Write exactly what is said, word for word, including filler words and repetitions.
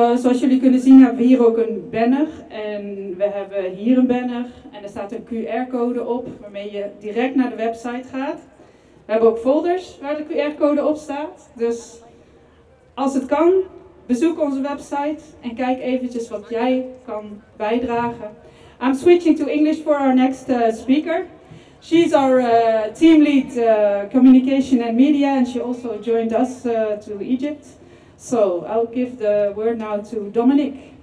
Uh, zoals jullie kunnen zien hebben we hier ook een banner en we hebben hier een banner en er staat een Q R-code op waarmee je direct naar de website gaat. We hebben ook folders waar de Q R-code op staat, dus als het kan, bezoek onze website en kijk eventjes wat jij kan bijdragen. I'm switching to English for our next uh, speaker. She's our uh, team lead uh, communication and media and she also joined us uh, to Egypt. So I'll give the word now to Dominique.